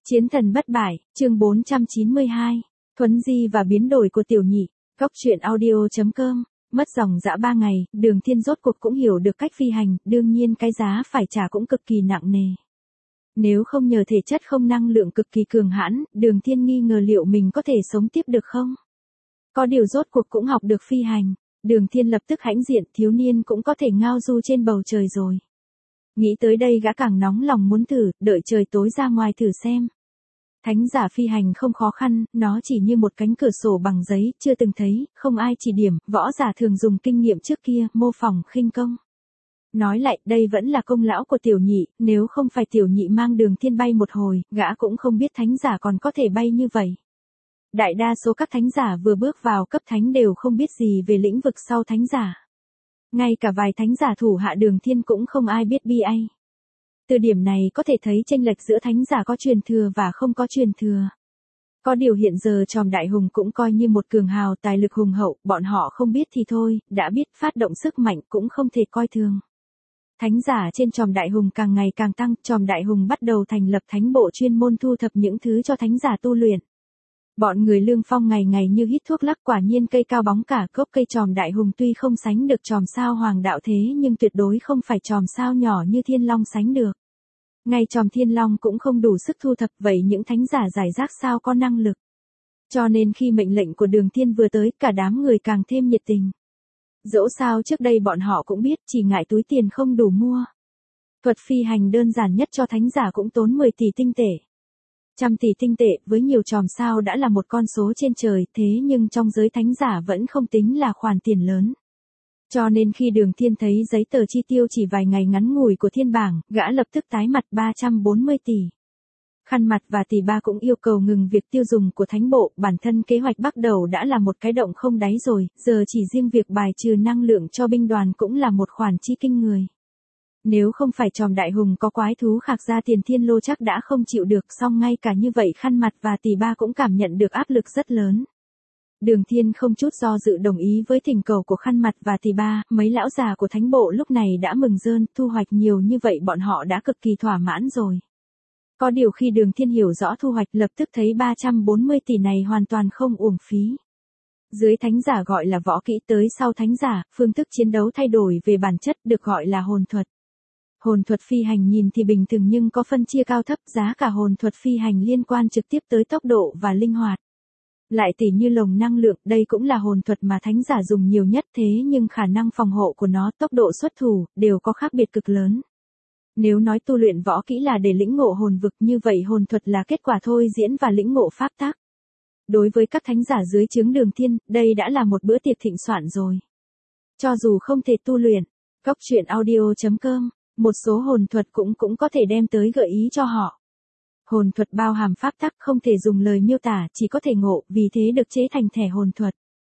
Chiến thần bất bại, chương 492, Thuấn Di và biến đổi của tiểu nhị, góc truyện audio.com, mất dòng dã 3 ngày, Đường Thiên rốt cuộc cũng hiểu được cách phi hành, đương nhiên cái giá phải trả cũng cực kỳ nặng nề. Nếu không nhờ thể chất không năng lượng cực kỳ cường hãn, Đường Thiên nghi ngờ liệu mình có thể sống tiếp được không? Có điều rốt cuộc cũng học được phi hành, Đường Thiên lập tức hãnh diện, thiếu niên cũng có thể ngao du trên bầu trời rồi. Nghĩ tới đây gã càng nóng lòng muốn thử, đợi trời tối ra ngoài thử xem. Thánh giả phi hành không khó khăn, nó chỉ như một cánh cửa sổ bằng giấy, chưa từng thấy, không ai chỉ điểm, võ giả thường dùng kinh nghiệm trước kia, mô phỏng khinh công. Nói lại, đây vẫn là công lão của tiểu nhị, nếu không phải tiểu nhị mang Đường Thiên bay một hồi, gã cũng không biết thánh giả còn có thể bay như vậy. Đại đa số các thánh giả vừa bước vào cấp thánh đều không biết gì về lĩnh vực sau thánh giả. Ngay cả vài thánh giả thủ hạ Đường Thiên cũng không ai biết BA. Từ điểm này có thể thấy chênh lệch giữa thánh giả có truyền thừa và không có truyền thừa. Có điều hiện giờ Tròm Đại Hùng cũng coi như một cường hào tài lực hùng hậu, bọn họ không biết thì thôi, đã biết phát động sức mạnh cũng không thể coi thường. Thánh giả trên Tròm Đại Hùng càng ngày càng tăng, Tròm Đại Hùng bắt đầu thành lập thánh bộ chuyên môn thu thập những thứ cho thánh giả tu luyện. Bọn người Lương Phong ngày ngày như hít thuốc lắc, quả nhiên cây cao bóng cả, gốc cây Tròm Đại Hùng tuy không sánh được Tròm sao Hoàng đạo thế nhưng tuyệt đối không phải Tròm sao nhỏ như Thiên Long sánh được. Ngay Tròm Thiên Long cũng không đủ sức thu thập, vậy những thánh giả giải rác sao có năng lực. Cho nên khi mệnh lệnh của Đường Thiên vừa tới, cả đám người càng thêm nhiệt tình. Dẫu sao trước đây bọn họ cũng biết, chỉ ngại túi tiền không đủ mua. Thuật phi hành đơn giản nhất cho thánh giả cũng tốn 10 tỷ tinh tệ. 100 tỷ tinh tệ với nhiều Tròm sao đã là một con số trên trời, thế nhưng trong giới thánh giả vẫn không tính là khoản tiền lớn. Cho nên khi Đường Thiên thấy giấy tờ chi tiêu chỉ vài ngày ngắn ngủi của thiên bảng, gã lập tức tái mặt 340 tỷ. Khăn mặt và tỷ ba cũng yêu cầu ngừng việc tiêu dùng của thánh bộ, bản thân kế hoạch bắt đầu đã là một cái động không đáy rồi, giờ chỉ riêng việc bài trừ năng lượng cho binh đoàn cũng là một khoản chi kinh người. Nếu không phải Tròm Đại Hùng có quái thú khạc ra tiền thiên lô chắc đã không chịu được, song ngay cả như vậy khăn mặt và tỷ ba cũng cảm nhận được áp lực rất lớn. Đường Thiên không chút do dự đồng ý với thỉnh cầu của khăn mặt và tỷ ba, mấy lão già của thánh bộ lúc này đã mừng rơn, thu hoạch nhiều như vậy bọn họ đã cực kỳ thỏa mãn rồi. Có điều khi Đường Thiên hiểu rõ thu hoạch lập tức thấy 340 tỷ này hoàn toàn không uổng phí. Dưới thánh giả gọi là võ kỹ, tới sau thánh giả, phương thức chiến đấu thay đổi về bản chất được gọi là hồn thuật. Hồn thuật phi hành nhìn thì bình thường nhưng có phân chia cao thấp, giá cả hồn thuật phi hành liên quan trực tiếp tới tốc độ và linh hoạt. Lại tỉ như lồng năng lượng, đây cũng là hồn thuật mà thánh giả dùng nhiều nhất, thế nhưng khả năng phòng hộ của nó, tốc độ xuất thủ, đều có khác biệt cực lớn. Nếu nói tu luyện võ kỹ là để lĩnh ngộ hồn vực, như vậy hồn thuật là kết quả thôi diễn và lĩnh ngộ pháp tắc. Đối với các thánh giả dưới trướng Đường Thiên, đây đã là một bữa tiệc thịnh soạn rồi. Cho dù không thể tu luyện, góc truyện audio.com, một số hồn thuật cũng có thể đem tới gợi ý cho họ. Hồn thuật bao hàm pháp tắc không thể dùng lời miêu tả, chỉ có thể ngộ, vì thế được chế thành thẻ hồn thuật.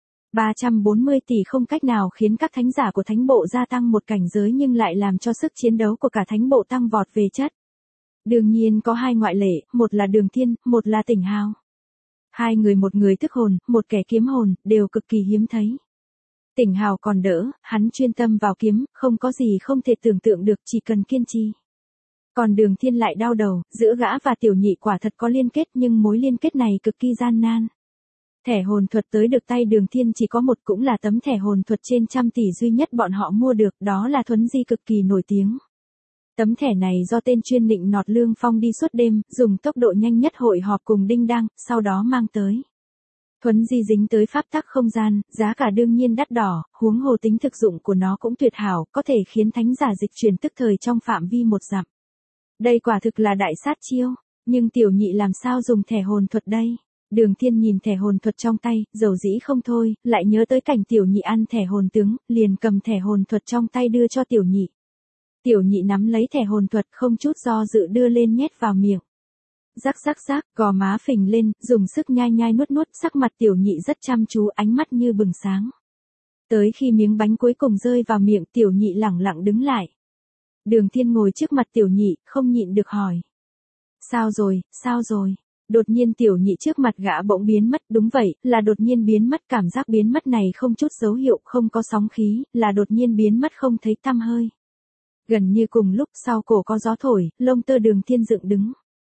340 tỷ không cách nào khiến các thánh giả của thánh bộ gia tăng một cảnh giới nhưng lại làm cho sức chiến đấu của cả thánh bộ tăng vọt về chất. Đương nhiên có hai ngoại lệ, một là Đường Thiên, một là Tỉnh Hào. Hai người, một người thức hồn, một kẻ kiếm hồn, đều cực kỳ hiếm thấy. Tỉnh Hào còn đỡ, hắn chuyên tâm vào kiếm, không có gì không thể tưởng tượng được, chỉ cần kiên trì. Còn Đường Thiên lại đau đầu, giữa gã và tiểu nhị quả thật có liên kết nhưng mối liên kết này cực kỳ gian nan. Thẻ hồn thuật tới được tay Đường Thiên chỉ có một, cũng là tấm thẻ hồn thuật trên 100 tỷ duy nhất bọn họ mua được, đó là Thuấn Di cực kỳ nổi tiếng. Tấm thẻ này do tên chuyên nịnh nọt Lương Phong đi suốt đêm, dùng tốc độ nhanh nhất hội họp cùng Đinh Đăng, sau đó mang tới. Thuấn Di dính tới pháp tắc không gian, giá cả đương nhiên đắt đỏ, huống hồ tính thực dụng của nó cũng tuyệt hảo, có thể khiến thánh giả dịch chuyển tức thời trong phạm vi 1 dặm. Đây quả thực là đại sát chiêu, nhưng tiểu nhị làm sao dùng thẻ hồn thuật đây? Đường Thiên nhìn thẻ hồn thuật trong tay, dầu dĩ không thôi, lại nhớ tới cảnh tiểu nhị ăn thẻ hồn tướng, liền cầm thẻ hồn thuật trong tay đưa cho tiểu nhị. Tiểu nhị nắm lấy thẻ hồn thuật không chút do dự đưa lên nhét vào miệng. Rắc rắc rắc, gò má phình lên, dùng sức nhai nhai nuốt nuốt, sắc mặt tiểu nhị rất chăm chú, ánh mắt như bừng sáng. Tới khi miếng bánh cuối cùng rơi vào miệng, tiểu nhị lẳng lặng đứng lại. Đường Thiên ngồi trước mặt tiểu nhị, không nhịn được hỏi. Sao rồi, sao rồi? Đột nhiên tiểu nhị trước mặt gã bỗng biến mất, đúng vậy, là đột nhiên biến mất, cảm giác biến mất này không chút dấu hiệu, không có sóng khí, là đột nhiên biến mất không thấy tăm hơi. Gần như cùng lúc sau cổ có gió thổi, lông tơ Đường Thiên dựng đứng.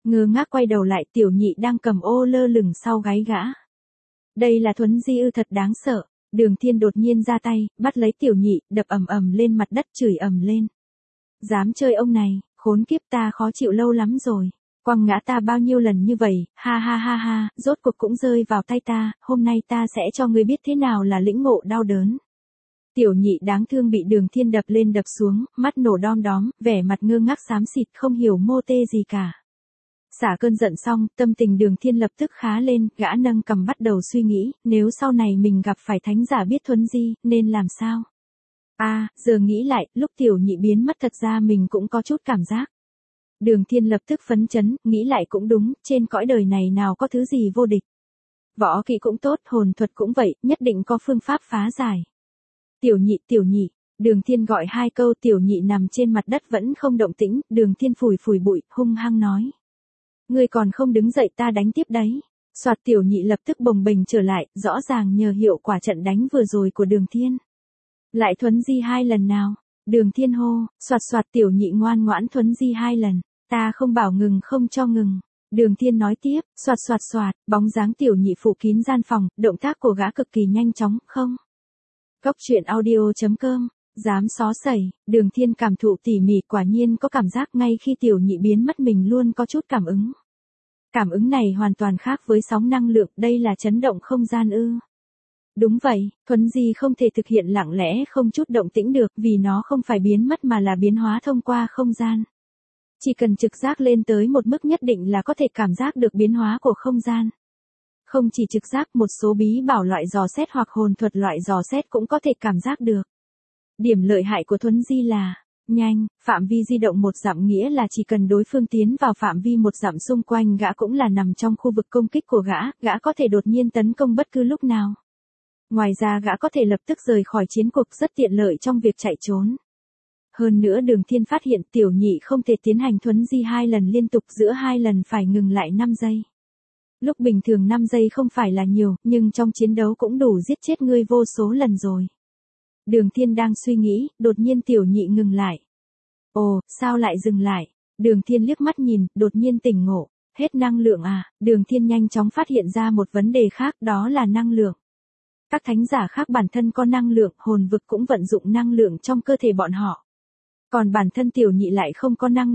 Ngơ ngác quay đầu lại, Tiểu Nhị đang cầm ô lơ lửng sau gáy gã. Đây là Thuấn Di ư, thật đáng sợ. Đường Thiên đột nhiên ra tay, bắt lấy Tiểu Nhị, đập ầm ầm lên mặt đất, chửi ầm lên. Dám chơi ông này, khốn kiếp, ta khó chịu lâu lắm rồi. Quăng ngã ta bao nhiêu lần như vậy, ha ha ha ha, rốt cuộc cũng rơi vào tay ta, hôm nay ta sẽ cho ngươi biết thế nào là lĩnh ngộ đau đớn. Tiểu Nhị đáng thương bị Đường Thiên đập lên đập xuống, mắt nổ đom đóm, vẻ mặt ngơ ngác xám xịt, không hiểu mô tê gì cả. Xả cơn giận xong, tâm tình Đường Thiên lập tức khá lên, gã nâng cầm bắt đầu suy nghĩ, nếu sau này mình gặp phải thánh giả biết Thuấn Di, nên làm sao? Giờ nghĩ lại, lúc Tiểu Nhị biến mất thật ra mình cũng có chút cảm giác. Đường Thiên lập tức phấn chấn, nghĩ lại cũng đúng, trên cõi đời này nào có thứ gì vô địch. Võ kỹ cũng tốt, hồn thuật cũng vậy, nhất định có phương pháp phá giải. Tiểu Nhị, Đường Thiên gọi hai câu, Tiểu Nhị nằm trên mặt đất vẫn không động tĩnh, Đường Thiên phủi phủi bụi, hung hăng nói. Ngươi còn không đứng dậy ta đánh tiếp đấy. Soạt, Tiểu Nhị lập tức bồng bềnh trở lại, rõ ràng nhờ hiệu quả trận đánh vừa rồi của Đường Thiên. Lại Thuấn Di 2 lần nào? Đường Thiên hô, soạt, Tiểu Nhị ngoan ngoãn Thuấn Di 2 lần. Ta không bảo ngừng không cho ngừng. Đường Thiên nói tiếp, soạt, bóng dáng Tiểu Nhị phủ kín gian phòng, động tác của gã cực kỳ nhanh chóng, không? Cốc truyện audio.com, dám xó xẩy, Đường Thiên cảm thụ tỉ mỉ, quả nhiên có cảm giác ngay khi Tiểu Nhị biến mất mình luôn có chút cảm ứng. Cảm ứng này hoàn toàn khác với sóng năng lượng, đây là chấn động không gian ư? Đúng vậy, Thuấn Di không thể thực hiện lặng lẽ không chút động tĩnh được, vì nó không phải biến mất mà là biến hóa thông qua không gian. Chỉ cần trực giác lên tới một mức nhất định là có thể cảm giác được biến hóa của không gian. Không chỉ trực giác, một số bí bảo loại dò xét hoặc hồn thuật loại dò xét cũng có thể cảm giác được. Điểm lợi hại của Thuấn Di là nhanh, phạm vi di động 1 dặm, nghĩa là chỉ cần đối phương tiến vào phạm vi 1 dặm xung quanh gã cũng là nằm trong khu vực công kích của gã có thể đột nhiên tấn công bất cứ lúc nào. Ngoài ra gã có thể lập tức rời khỏi chiến cuộc, rất tiện lợi trong việc chạy trốn. Hơn nữa Đường Thiên phát hiện Tiểu Nhị không thể tiến hành Thuấn Di 2 lần liên tục, giữa 2 lần phải ngừng lại 5 giây. Lúc bình thường 5 giây không phải là nhiều, nhưng trong chiến đấu cũng đủ giết chết ngươi vô số lần rồi. Đường Thiên đang suy nghĩ, đột nhiên Tiểu Nhị ngừng lại. Ồ, sao lại dừng lại? Đường Thiên liếc mắt nhìn, đột nhiên tỉnh ngộ. Hết năng lượng à? Đường Thiên nhanh chóng phát hiện ra một vấn đề khác, đó là năng lượng. Các thánh giả khác bản thân có năng lượng, hồn vực cũng vận dụng năng lượng trong cơ thể bọn họ. Còn bản thân Tiểu Nhị lại không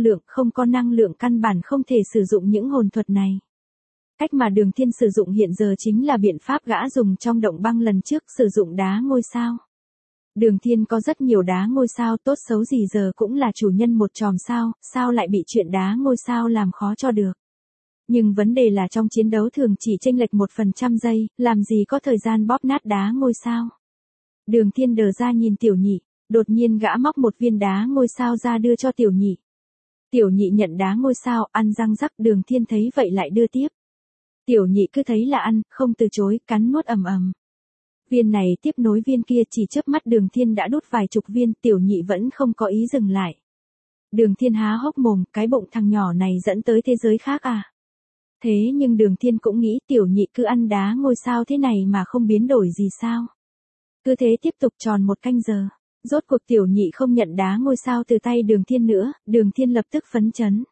có năng lượng căn bản không thể sử dụng những hồn thuật này. Cách mà Đường Thiên sử dụng hiện giờ chính là biện pháp gã dùng trong động băng lần trước, sử dụng đá ngôi sao. Đường Thiên có rất nhiều đá ngôi sao, tốt xấu gì giờ cũng là chủ nhân một chòm sao, sao lại bị chuyện đá ngôi sao làm khó cho được. Nhưng vấn đề là trong chiến đấu thường chỉ chênh lệch 1% giây, làm gì có thời gian bóp nát đá ngôi sao. Đường Thiên đờ ra nhìn Tiểu Nhị, đột nhiên gã móc một viên đá ngôi sao ra đưa cho Tiểu Nhị. Tiểu Nhị nhận đá ngôi sao, ăn răng rắc, Đường Thiên thấy vậy lại đưa tiếp. Tiểu Nhị cứ thấy là ăn, không từ chối, cắn nuốt ầm ầm. Viên này tiếp nối viên kia, chỉ chớp mắt Đường Thiên đã đút vài chục viên, Tiểu Nhị vẫn không có ý dừng lại. Đường Thiên há hốc mồm, cái bụng thằng nhỏ này dẫn tới thế giới khác à? Thế nhưng Đường Thiên cũng nghĩ Tiểu Nhị cứ ăn đá ngôi sao thế này mà không biến đổi gì sao? Cứ thế tiếp tục tròn 1 canh giờ. Rốt cuộc Tiểu Nhị không nhận đá ngôi sao từ tay Đường Thiên nữa, Đường Thiên lập tức phấn chấn.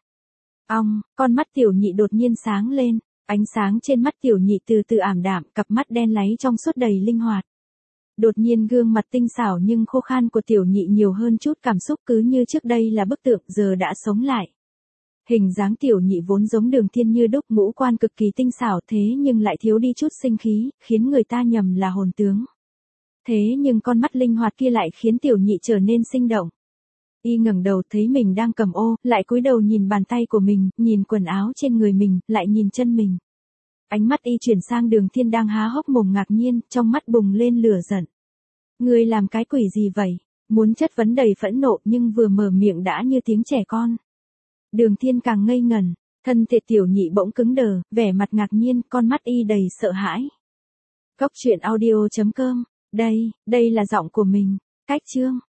Con mắt Tiểu Nhị đột nhiên sáng lên, ánh sáng trên mắt Tiểu Nhị từ từ ảm đạm, cặp mắt đen láy trong suốt đầy linh hoạt. Đột nhiên gương mặt tinh xảo nhưng khô khan của Tiểu Nhị nhiều hơn chút cảm xúc, cứ như trước đây là bức tượng giờ đã sống lại. Hình dáng Tiểu Nhị vốn giống Đường Thiên như đúc, ngũ quan cực kỳ tinh xảo thế nhưng lại thiếu đi chút sinh khí, khiến người ta nhầm là hồn tướng. Thế nhưng con mắt linh hoạt kia lại khiến Tiểu Nhị trở nên sinh động. Y ngẩng đầu thấy mình đang cầm ô, lại cúi đầu nhìn bàn tay của mình, nhìn quần áo trên người mình, lại nhìn chân mình. Ánh mắt Y chuyển sang Đường Thiên đang há hốc mồm ngạc nhiên, trong mắt bùng lên lửa giận. Ngươi làm cái quỷ gì vậy? Muốn chất vấn đầy phẫn nộ nhưng vừa mở miệng đã như tiếng trẻ con. Đường Thiên càng ngây ngẩn, thân thể Tiểu Nhị bỗng cứng đờ, vẻ mặt ngạc nhiên, con mắt Y đầy sợ hãi. Cốc truyện audio.com, đây là giọng của mình. Cách chương